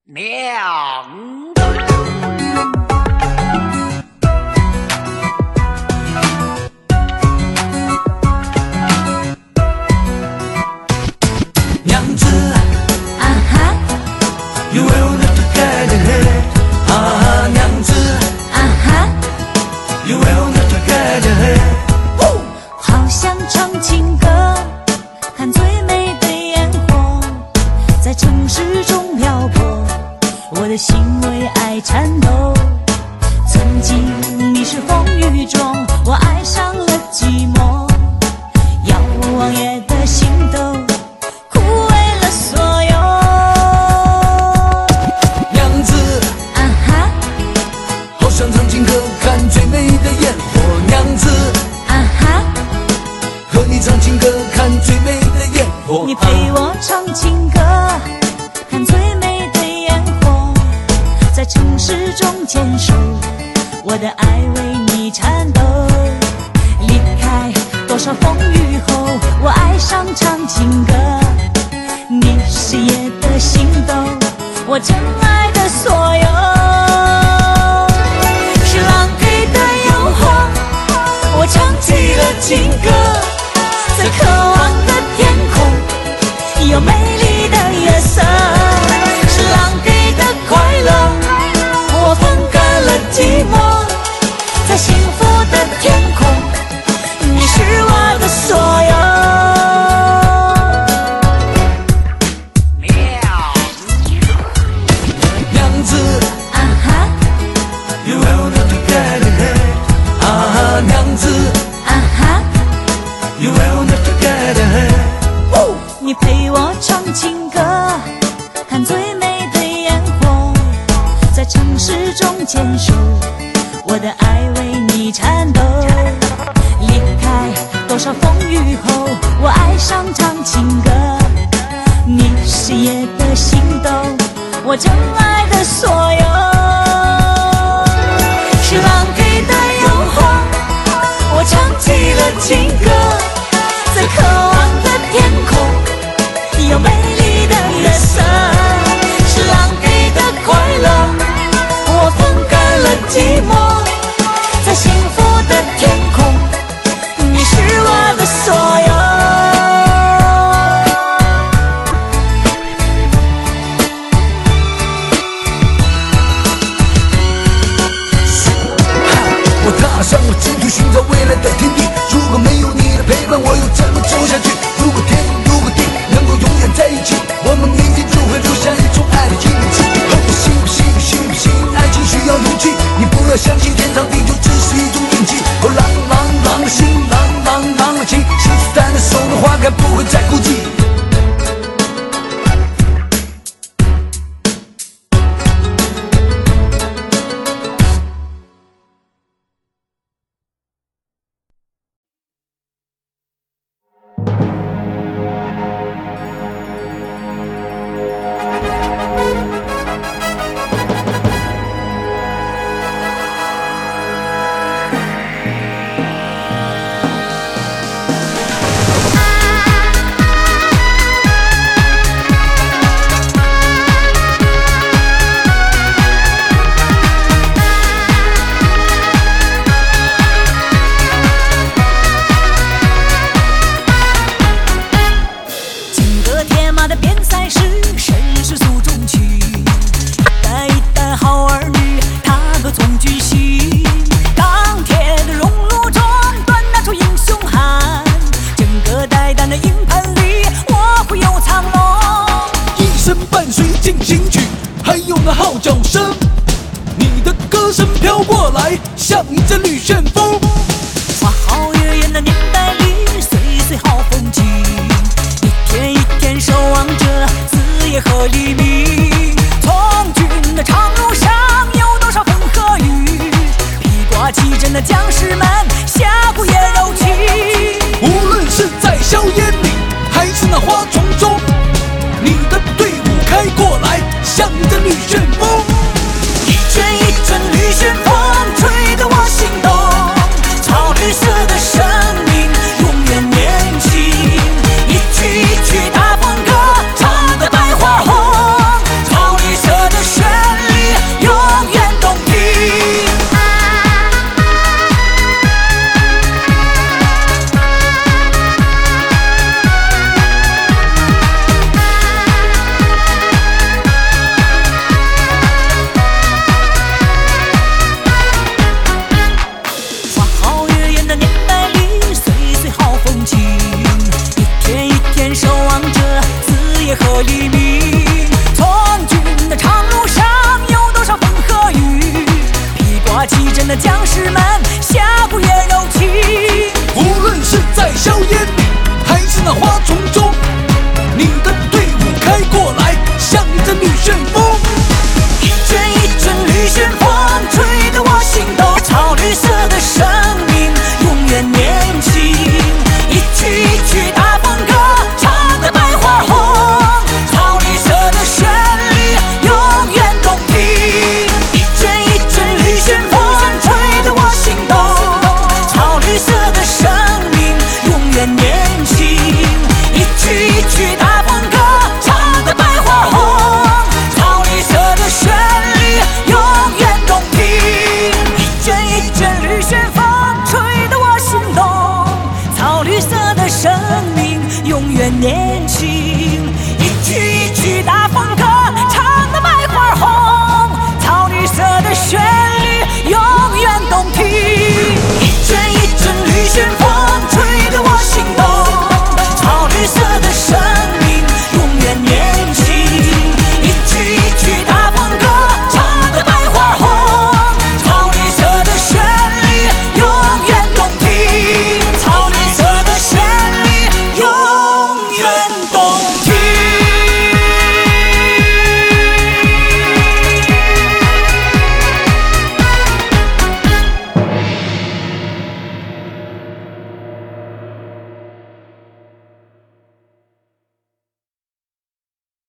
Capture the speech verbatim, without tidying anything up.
娘子。 娘子啊哈 ，You will never get ahead。啊，娘子啊哈， ，You will never get ahead。 好想唱情歌，看最美的烟火，在城市中漂泊，我的心为爱颤抖。曾经你是风雨中，我爱上了寂寞，遥望夜的星斗，枯萎了所有。 娘子啊哈好想唱情歌，看最美的烟火。娘子啊哈， 和你唱情歌，看最美的烟火。 你陪我唱情歌，看最美的烟火，在城市中坚守，我的爱为你颤抖。离开多少风雨后，我爱上唱情歌。你是夜的星斗，我真爱的所有。是浪给的诱惑，我唱起了情歌，在渴望的天空，有美丽的月色。是浪给的快乐，我分割了寂寞，在幸福的天空，你是我的所有。 娘子啊哈 ，You will never get ahead。啊，娘子啊哈， ，You will never get ahead。 你陪我唱情歌，看最美的烟火，在城市中坚守，我的爱为你颤抖。离开多少风雨后，我爱上唱情歌。你是夜的星斗，我真爱的所有。是浪给的诱惑，我唱起了情歌，在渴望的天空，有美丽的月色。是浪给的快乐，我分割了寂寞，在幸福的天空，你是我的所有。 我踏上了征途，寻找未来的天地。如果没有你的陪伴，我又怎么走下去？如果天，如果地能够永远在一起，我们明天就会留下一种爱的印记。哦，信不信，信不信，爱情需要勇气。你不要相信天长地久只是一种印记。哦，朗朗朗的心，朗朗朗的情，心思淡的手的花开不会再孤寂。像一阵绿旋风， 花好月圆的年代里，岁岁好风景，一天一天守望着子夜和黎明。从军的长路上有多少风和雨，披挂骑阵的将士们下不也柔情。 无论是在硝烟里，还是那花丛中，你的队伍开过来，像一阵绿旋风。 一阵一阵绿旋风吹得我心动，草绿色的生命永远年轻。一曲一曲大风歌唱得百花红，草绿色的旋风。